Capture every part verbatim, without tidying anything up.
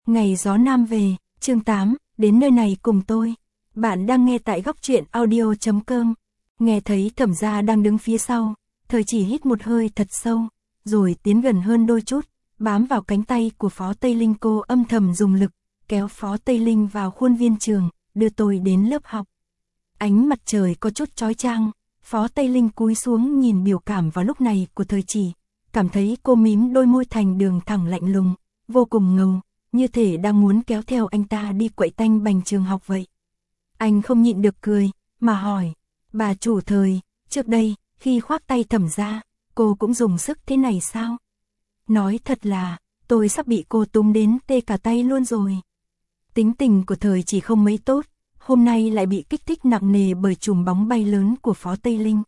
Ngày gió nam về, chương tám, đến nơi này cùng tôi. Bạn đang nghe tại góc truyện audio chấm com. Nghe thấy Thẩm Gia đang đứng phía sau, Thời Chỉ hít một hơi thật sâu, rồi tiến gần hơn đôi chút, bám vào cánh tay của Phó Tây Linh. Cô âm thầm dùng lực, kéo Phó Tây Linh vào khuôn viên trường, đưa tôi đến lớp học. Ánh mặt trời có chút chói chang, Phó Tây Linh cúi xuống nhìn biểu cảm vào lúc này của Thời Chỉ, cảm thấy cô mím đôi môi thành đường thẳng lạnh lùng, vô cùng ngầu, như thể đang muốn kéo theo anh ta đi quậy tanh bành trường học vậy. Anh không nhịn được cười, mà hỏi, bà chủ Thời, trước đây, khi khoác tay Thẩm Gia, cô cũng dùng sức thế này sao? Nói thật là, tôi sắp bị cô túm đến tê cả tay luôn rồi. Tính tình của Thời Chỉ không mấy tốt, hôm nay lại bị kích thích nặng nề bởi chùm bóng bay lớn của Phó Tây Linh.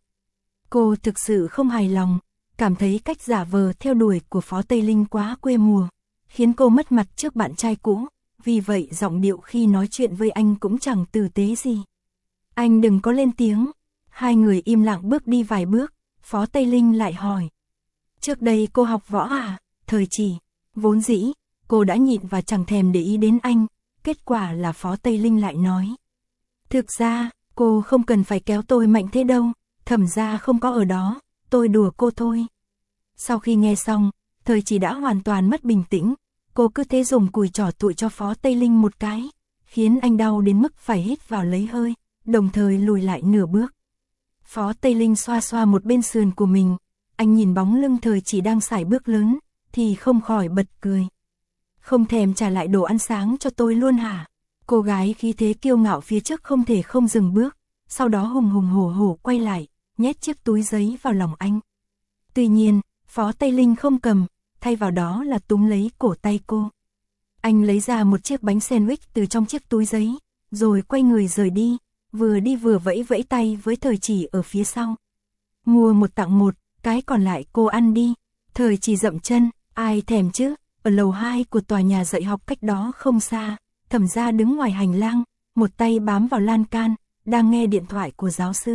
Cô thực sự không hài lòng, cảm thấy cách giả vờ theo đuổi của Phó Tây Linh quá quê mùa, khiến cô mất mặt trước bạn trai cũ, vì vậy giọng điệu khi nói chuyện với anh cũng chẳng tử tế gì. Anh đừng có lên tiếng. Hai người im lặng bước đi vài bước, Phó Tây Linh lại hỏi. Trước đây cô học võ à? Thời Chỉ, vốn dĩ, cô đã nhịn và chẳng thèm để ý đến anh, kết quả là Phó Tây Linh lại nói. Thực ra, cô không cần phải kéo tôi mạnh thế đâu, Thẩm Gia không có ở đó, tôi đùa cô thôi. Sau khi nghe xong, Thời Chỉ đã hoàn toàn mất bình tĩnh, cô cứ thế dùng cùi trỏ tụi cho Phó Tây Linh một cái, khiến anh đau đến mức phải hít vào lấy hơi, đồng thời lùi lại nửa bước. Phó Tây Linh xoa xoa một bên sườn của mình, anh nhìn bóng lưng Thời Chỉ đang sải bước lớn, thì không khỏi bật cười. Không thèm trả lại đồ ăn sáng cho tôi luôn hả? Cô gái khí thế kiêu ngạo phía trước không thể không dừng bước, sau đó hùng hùng hổ hổ quay lại, nhét chiếc túi giấy vào lòng anh. Tuy nhiên, Phó Tây Linh không cầm, thay vào đó là túm lấy cổ tay cô. Anh lấy ra một chiếc bánh sandwich từ trong chiếc túi giấy, rồi quay người rời đi, vừa đi vừa vẫy vẫy tay với Thời Chỉ ở phía sau. Mua một tặng một, cái còn lại cô ăn đi. Thời Chỉ dậm chân, ai thèm chứ, ở lầu hai của tòa nhà dạy học cách đó không xa, Thẩm Gia đứng ngoài hành lang, một tay bám vào lan can, đang nghe điện thoại của giáo sư.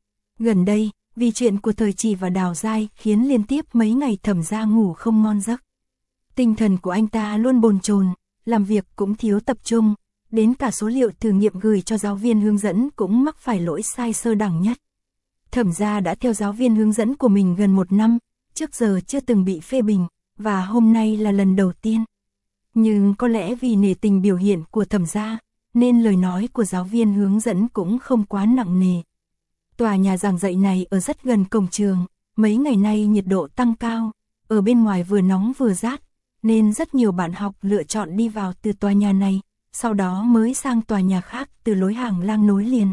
Gần đây, vì chuyện của Thời Chỉ và Đào Giai khiến liên tiếp mấy ngày Thẩm Gia ngủ không ngon giấc. Tinh thần của anh ta luôn bồn chồn, làm việc cũng thiếu tập trung, đến cả số liệu thử nghiệm gửi cho giáo viên hướng dẫn cũng mắc phải lỗi sai sơ đẳng nhất. Thẩm Gia đã theo giáo viên hướng dẫn của mình gần một năm, trước giờ chưa từng bị phê bình, và hôm nay là lần đầu tiên. Nhưng có lẽ vì nể tình biểu hiện của Thẩm Gia, nên lời nói của giáo viên hướng dẫn cũng không quá nặng nề. Tòa nhà giảng dạy này ở rất gần cổng trường, mấy ngày nay nhiệt độ tăng cao, ở bên ngoài vừa nóng vừa rát, nên rất nhiều bạn học lựa chọn đi vào từ tòa nhà này, sau đó mới sang tòa nhà khác từ lối hàng lang nối liền.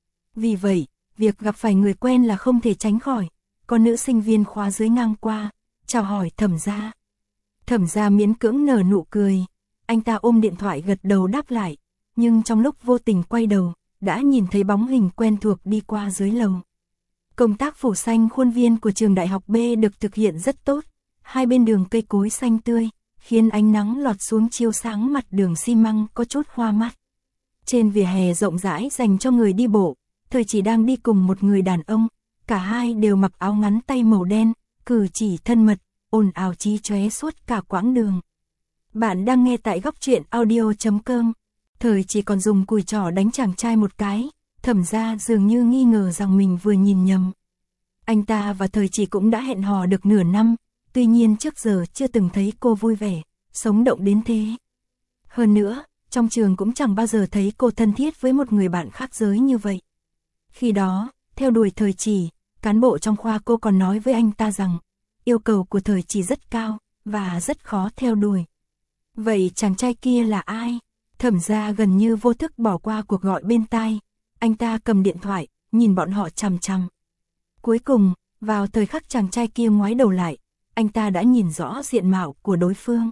Vì vậy, việc gặp phải người quen là không thể tránh khỏi, có nữ sinh viên khóa dưới ngang qua, chào hỏi Thẩm Gia. Thẩm Gia miễn cưỡng nở nụ cười, anh ta ôm điện thoại gật đầu đáp lại, nhưng trong lúc vô tình quay đầu, đã nhìn thấy bóng hình quen thuộc đi qua dưới lầu. Công tác phủ xanh khuôn viên của trường đại học B được thực hiện rất tốt, hai bên đường cây cối xanh tươi, khiến ánh nắng lọt xuống chiếu sáng mặt đường xi măng có chút hoa mắt. Trên vỉa hè rộng rãi dành cho người đi bộ, Thời Chỉ đang đi cùng một người đàn ông, cả hai đều mặc áo ngắn tay màu đen, cử chỉ thân mật, ồn ào chí chóe suốt cả quãng đường. Bạn đang nghe tại góc truyện audio chấm com. Thời Chỉ còn dùng cùi trỏ đánh chàng trai một cái, Thẩm Gia dường như nghi ngờ rằng mình vừa nhìn nhầm. Anh ta và Thời Chỉ cũng đã hẹn hò được nửa năm, tuy nhiên trước giờ chưa từng thấy cô vui vẻ, sống động đến thế. Hơn nữa, trong trường cũng chẳng bao giờ thấy cô thân thiết với một người bạn khác giới như vậy. Khi đó, theo đuổi Thời Chỉ, cán bộ trong khoa cô còn nói với anh ta rằng, yêu cầu của Thời Chỉ rất cao, và rất khó theo đuổi. Vậy chàng trai kia là ai? Thẩm Gia gần như vô thức bỏ qua cuộc gọi bên tai, anh ta cầm điện thoại, nhìn bọn họ chằm chằm. Cuối cùng, vào thời khắc chàng trai kia ngoái đầu lại, anh ta đã nhìn rõ diện mạo của đối phương.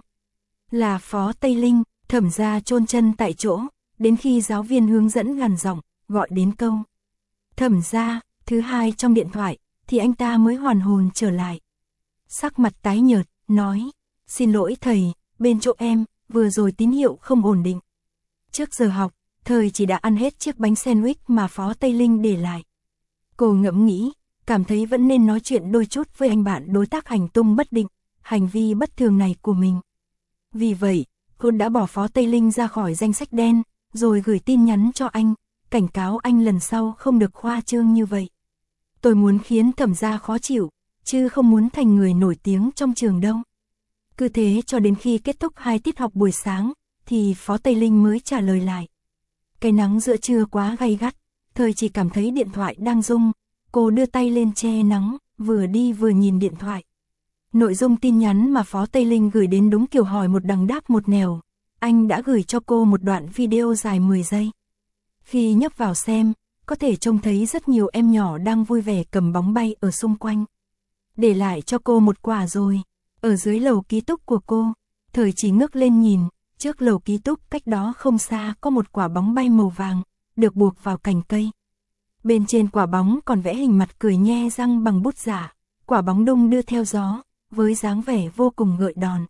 Là Phó Tây Linh. Thẩm Gia chôn chân tại chỗ, đến khi giáo viên hướng dẫn gằn giọng, gọi đến câu Thẩm Gia, thứ hai trong điện thoại, thì anh ta mới hoàn hồn trở lại. Sắc mặt tái nhợt, nói, xin lỗi thầy, bên chỗ em, vừa rồi tín hiệu không ổn định. Trước giờ học, Thời Chỉ đã ăn hết chiếc bánh sandwich mà Phó Tây Linh để lại. Cô ngẫm nghĩ, cảm thấy vẫn nên nói chuyện đôi chút với anh bạn đối tác hành tung bất định, hành vi bất thường này của mình. Vì vậy, cô đã bỏ Phó Tây Linh ra khỏi danh sách đen, rồi gửi tin nhắn cho anh, cảnh cáo anh lần sau không được khoa trương như vậy. Tôi muốn khiến Thẩm gia khó chịu, chứ không muốn thành người nổi tiếng trong trường đâu. Cứ thế cho đến khi kết thúc hai tiết học buổi sáng, thì Phó Tây Linh mới trả lời lại. Cái nắng giữa trưa quá gay gắt, Thời chỉ cảm thấy điện thoại đang rung, cô đưa tay lên che nắng, vừa đi vừa nhìn điện thoại. Nội dung tin nhắn mà Phó Tây Linh gửi đến đúng kiểu hỏi một đằng đáp một nẻo. Anh đã gửi cho cô một đoạn video dài mười giây. Khi nhấp vào xem, có thể trông thấy rất nhiều em nhỏ đang vui vẻ cầm bóng bay ở xung quanh. Để lại cho cô một quả rồi. Ở dưới lầu ký túc của cô, Thời chỉ ngước lên nhìn, trước lầu ký túc cách đó không xa có một quả bóng bay màu vàng, được buộc vào cành cây. Bên trên quả bóng còn vẽ hình mặt cười nhe răng bằng bút giả, quả bóng đung đưa theo gió, với dáng vẻ vô cùng gợi đòn.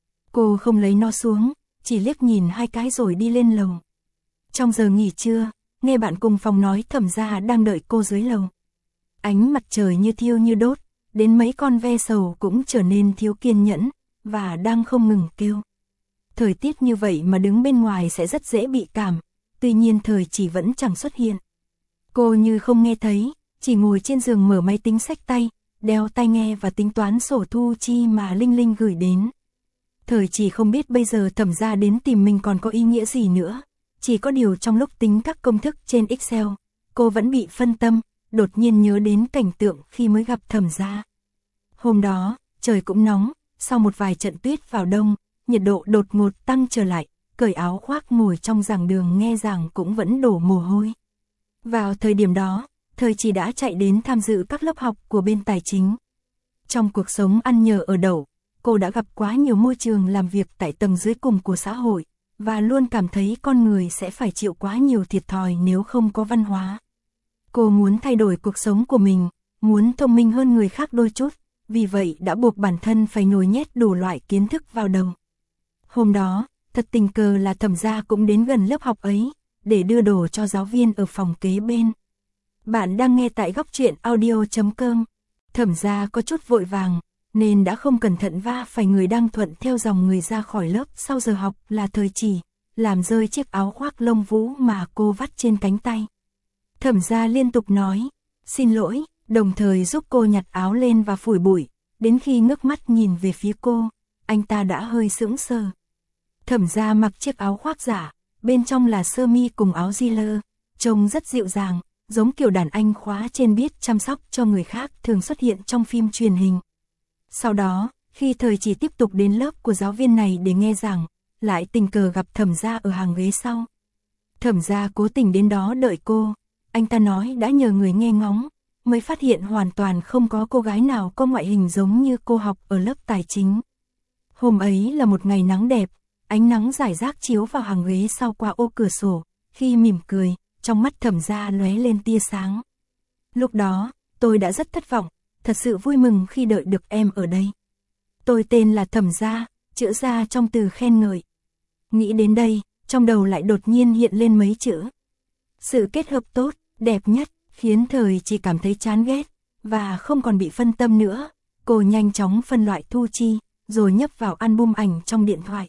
Cô không lấy nó xuống, chỉ liếc nhìn hai cái rồi đi lên lầu. Trong giờ nghỉ trưa, nghe bạn cùng phòng nói Thẩm gia đang đợi cô dưới lầu. Ánh mặt trời như thiêu như đốt, đến mấy con ve sầu cũng trở nên thiếu kiên nhẫn, và đang không ngừng kêu. Thời tiết như vậy mà đứng bên ngoài sẽ rất dễ bị cảm, tuy nhiên Thời chỉ vẫn chẳng xuất hiện. Cô như không nghe thấy, chỉ ngồi trên giường mở máy tính xách tay, đeo tai nghe và tính toán sổ thu chi mà Linh Linh gửi đến. Thời chỉ không biết bây giờ Thẩm gia đến tìm mình còn có ý nghĩa gì nữa. Chỉ có điều trong lúc tính các công thức trên Excel, cô vẫn bị phân tâm, đột nhiên nhớ đến cảnh tượng khi mới gặp Thẩm gia. Hôm đó, trời cũng nóng, sau một vài trận tuyết vào đông, nhiệt độ đột ngột tăng trở lại, cởi áo khoác ngồi trong giảng đường nghe giảng cũng vẫn đổ mồ hôi. Vào thời điểm đó, Thời chỉ đã chạy đến tham dự các lớp học của bên tài chính. Trong cuộc sống ăn nhờ ở đậu, cô đã gặp quá nhiều môi trường làm việc tại tầng dưới cùng của xã hội, và luôn cảm thấy con người sẽ phải chịu quá nhiều thiệt thòi nếu không có văn hóa. Cô muốn thay đổi cuộc sống của mình, muốn thông minh hơn người khác đôi chút, vì vậy đã buộc bản thân phải nhồi nhét đủ loại kiến thức vào đầu. Hôm đó, thật tình cờ là Thẩm gia cũng đến gần lớp học ấy, để đưa đồ cho giáo viên ở phòng kế bên. Bạn đang nghe tại góc truyện audio chấm com. Thẩm gia có chút vội vàng, nên đã không cẩn thận va phải người đang thuận theo dòng người ra khỏi lớp sau giờ học là Thời chỉ, làm rơi chiếc áo khoác lông vũ mà cô vắt trên cánh tay. Thẩm gia liên tục nói, xin lỗi, đồng thời giúp cô nhặt áo lên và phủi bụi, đến khi ngước mắt nhìn về phía cô, anh ta đã hơi sững sờ. Thẩm gia mặc chiếc áo khoác giả, bên trong là sơ mi cùng áo jean, trông rất dịu dàng, giống kiểu đàn anh khóa trên biết chăm sóc cho người khác thường xuất hiện trong phim truyền hình. Sau đó, khi Thời chỉ tiếp tục đến lớp của giáo viên này để nghe giảng, lại tình cờ gặp Thẩm gia ở hàng ghế sau. Thẩm gia cố tình đến đó đợi cô, anh ta nói đã nhờ người nghe ngóng, mới phát hiện hoàn toàn không có cô gái nào có ngoại hình giống như cô học ở lớp tài chính. Hôm ấy là một ngày nắng đẹp, ánh nắng rải rác chiếu vào hàng ghế sau qua ô cửa sổ, khi mỉm cười, trong mắt Thẩm gia lóe lên tia sáng. Lúc đó, tôi đã rất thất vọng, thật sự vui mừng khi đợi được em ở đây. Tôi tên là Thẩm gia, chữ gia trong từ khen ngợi. Nghĩ đến đây, trong đầu lại đột nhiên hiện lên mấy chữ. Sự kết hợp tốt, đẹp nhất, khiến Thời chỉ cảm thấy chán ghét, và không còn bị phân tâm nữa. Cô nhanh chóng phân loại thu chi, rồi nhấp vào album ảnh trong điện thoại.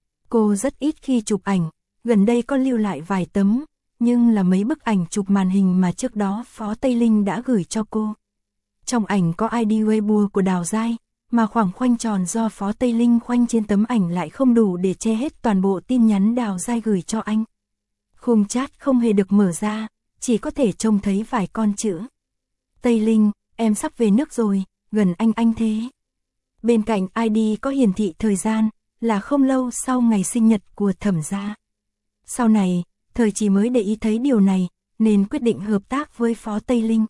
Cô rất ít khi chụp ảnh, gần đây có lưu lại vài tấm, nhưng là mấy bức ảnh chụp màn hình mà trước đó Phó Tây Linh đã gửi cho cô. Trong ảnh có i đê Weibo của Đào Giai, mà khoảng khoanh tròn do Phó Tây Linh khoanh trên tấm ảnh lại không đủ để che hết toàn bộ tin nhắn Đào Giai gửi cho anh. Khung chat không hề được mở ra, chỉ có thể trông thấy vài con chữ. Tây Linh, em sắp về nước rồi, gần anh anh thế. Bên cạnh i đê có hiển thị thời gian, là không lâu sau ngày sinh nhật của Thẩm gia. Sau này, Thời chỉ mới để ý thấy điều này, nên quyết định hợp tác với Phó Tây Linh.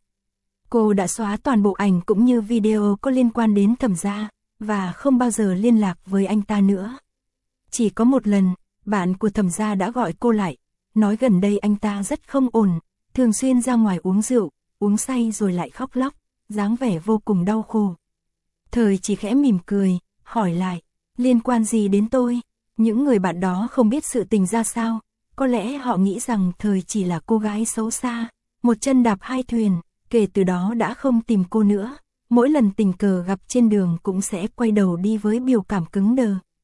Cô đã xóa toàn bộ ảnh cũng như video có liên quan đến Thẩm gia, và không bao giờ liên lạc với anh ta nữa. Chỉ có một lần, bạn của Thẩm gia đã gọi cô lại, nói gần đây anh ta rất không ổn, thường xuyên ra ngoài uống rượu, uống say rồi lại khóc lóc, dáng vẻ vô cùng đau khổ. Thời chỉ khẽ mỉm cười, hỏi lại, liên quan gì đến tôi? Những người bạn đó không biết sự tình ra sao, có lẽ họ nghĩ rằng Thời chỉ là cô gái xấu xa, một chân đạp hai thuyền, kể từ đó đã không tìm cô nữa, mỗi lần tình cờ gặp trên đường cũng sẽ quay đầu đi với biểu cảm cứng đờ.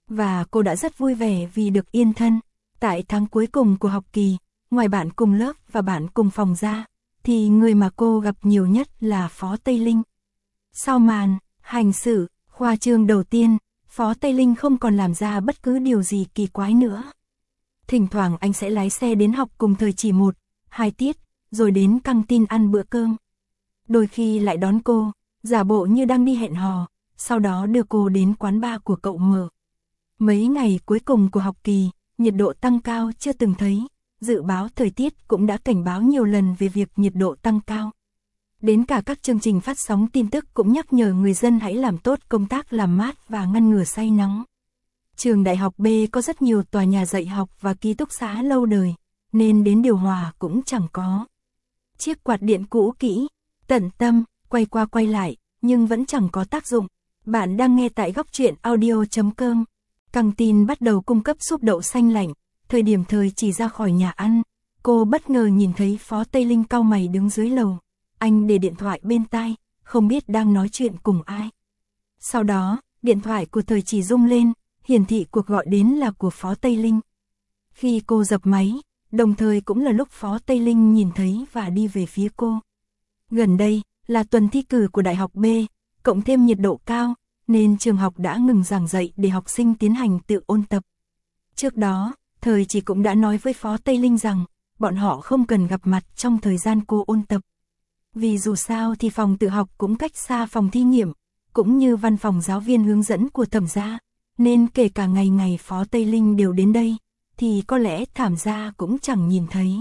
Và cô đã rất vui vẻ vì được yên thân. Tại tháng cuối cùng của học kỳ, ngoài bạn cùng lớp và bạn cùng phòng ra, thì người mà cô gặp nhiều nhất là Phó Tây Linh. Sau màn hành xử khoa trương đầu tiên, Phó Tây Linh không còn làm ra bất cứ điều gì kỳ quái nữa. Thỉnh thoảng anh sẽ lái xe đến học cùng thời chỉ một, hai tiết, rồi đến căng tin ăn bữa cơm. Đôi khi lại đón cô, giả bộ như đang đi hẹn hò, sau đó đưa cô đến quán bar của cậu mở. Mấy ngày cuối cùng của học kỳ, nhiệt độ tăng cao chưa từng thấy, dự báo thời tiết cũng đã cảnh báo nhiều lần về việc nhiệt độ tăng cao. Đến cả các chương trình phát sóng tin tức cũng nhắc nhở người dân hãy làm tốt công tác làm mát và ngăn ngừa say nắng. Trường Đại học B có rất nhiều tòa nhà dạy học và ký túc xá lâu đời, nên đến điều hòa cũng chẳng có. Chiếc quạt điện cũ kỹ, tận tâm, quay qua quay lại, nhưng vẫn chẳng có tác dụng. Bạn đang nghe tại góc truyện audio chấm com. Căng tin bắt đầu cung cấp súp đậu xanh lạnh, thời điểm thời chỉ ra khỏi nhà ăn, cô bất ngờ nhìn thấy Phó Tây Linh cau mày đứng dưới lầu. Anh để điện thoại bên tai, không biết đang nói chuyện cùng ai. Sau đó, điện thoại của thời chỉ rung lên, hiển thị cuộc gọi đến là của Phó Tây Linh. Khi cô dập máy, đồng thời cũng là lúc Phó Tây Linh nhìn thấy và đi về phía cô. Gần đây, là tuần thi cử của Đại học B, cộng thêm nhiệt độ cao, nên trường học đã ngừng giảng dạy để học sinh tiến hành tự ôn tập. Trước đó, thời chỉ cũng đã nói với Phó Tây Linh rằng, bọn họ không cần gặp mặt trong thời gian cô ôn tập. Vì dù sao thì phòng tự học cũng cách xa phòng thi nghiệm, cũng như văn phòng giáo viên hướng dẫn của thẩm gia, nên kể cả ngày ngày Phó Tây Linh đều đến đây, thì có lẽ thẩm gia cũng chẳng nhìn thấy.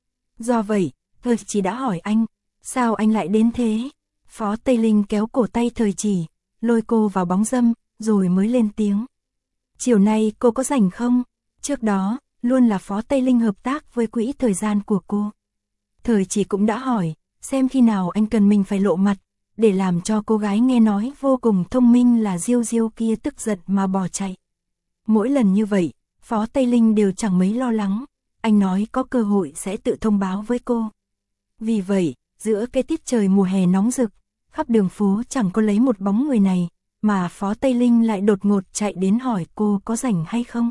Do vậy, thời chỉ đã hỏi anh, sao anh lại đến thế? Phó Tây Linh kéo cổ tay thời chỉ, lôi cô vào bóng râm, rồi mới lên tiếng. Chiều nay cô có rảnh không? Trước đó, luôn là Phó Tây Linh hợp tác với quỹ thời gian của cô. Thời chỉ cũng đã hỏi, xem khi nào anh cần mình phải lộ mặt, để làm cho cô gái nghe nói vô cùng thông minh là Diêu Diêu kia tức giận mà bỏ chạy. Mỗi lần như vậy, Phó Tây Linh đều chẳng mấy lo lắng, anh nói có cơ hội sẽ tự thông báo với cô. Vì vậy, giữa cái tiết trời mùa hè nóng rực, khắp đường phố chẳng có lấy một bóng người này, mà Phó Tây Linh lại đột ngột chạy đến hỏi cô có rảnh hay không.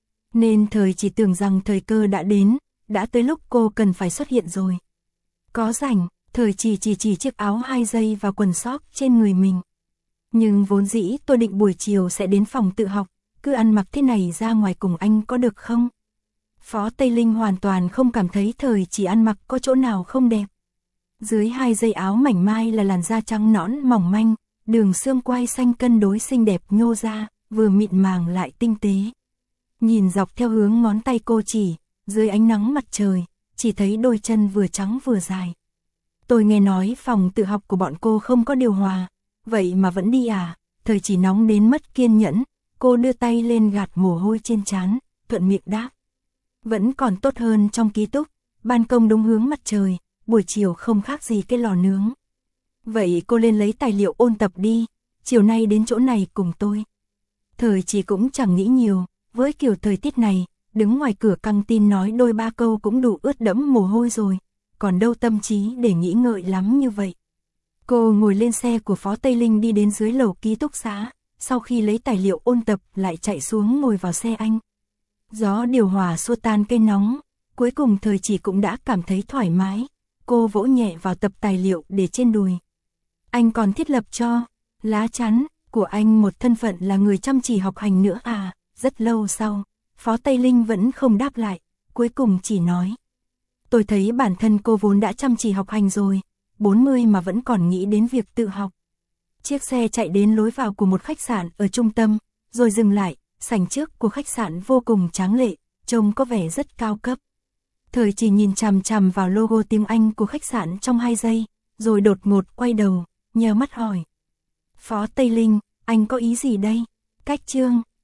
Nên thời chỉ tưởng rằng thời cơ đã đến, đã tới lúc cô cần phải xuất hiện rồi. Có rảnh, thời chỉ chỉ chỉ chiếc áo hai dây và quần sóc trên người mình. Nhưng vốn dĩ tôi định buổi chiều sẽ đến phòng tự học, cứ ăn mặc thế này ra ngoài cùng anh có được không? Phó Tây Linh hoàn toàn không cảm thấy thời chỉ ăn mặc có chỗ nào không đẹp. Dưới hai dây áo mảnh mai là làn da trắng nõn mỏng manh, đường xương quai xanh cân đối xinh đẹp nhô ra, vừa mịn màng lại tinh tế. Nhìn dọc theo hướng ngón tay cô chỉ, dưới ánh nắng mặt trời, chỉ thấy đôi chân vừa trắng vừa dài. Tôi nghe nói phòng tự học của bọn cô không có điều hòa, vậy mà vẫn đi à? Thời chỉ nóng đến mất kiên nhẫn, cô đưa tay lên gạt mồ hôi trên trán, thuận miệng đáp. Vẫn còn tốt hơn trong ký túc, ban công đúng hướng mặt trời, buổi chiều không khác gì cái lò nướng. Vậy cô lên lấy tài liệu ôn tập đi, chiều nay đến chỗ này cùng tôi. Thời chỉ cũng chẳng nghĩ nhiều, với kiểu thời tiết này, đứng ngoài cửa căng tin nói đôi ba câu cũng đủ ướt đẫm mồ hôi rồi, còn đâu tâm trí để nghĩ ngợi lắm như vậy. Cô ngồi lên xe của Phó Tây Linh đi đến dưới lầu ký túc xá, sau khi lấy tài liệu ôn tập lại chạy xuống ngồi vào xe anh. Gió điều hòa xua tan cây nóng, cuối cùng thời chỉ cũng đã cảm thấy thoải mái, cô vỗ nhẹ vào tập tài liệu để trên đùi. Anh còn thiết lập cho lá chắn của anh một thân phận là người chăm chỉ học hành nữa à? Rất lâu sau, Phó Tây Linh vẫn không đáp lại, cuối cùng chỉ nói. Tôi thấy bản thân cô vốn đã chăm chỉ học hành rồi, bốn mươi mà vẫn còn nghĩ đến việc tự học. Chiếc xe chạy đến lối vào của một khách sạn ở trung tâm, rồi dừng lại, sảnh trước của khách sạn vô cùng tráng lệ, trông có vẻ rất cao cấp. Thời chỉ nhìn chằm chằm vào logo tiếng Anh của khách sạn trong hai giây, rồi đột ngột quay đầu, nheo mắt hỏi. Phó Tây Linh, anh có ý gì đây? Cách chương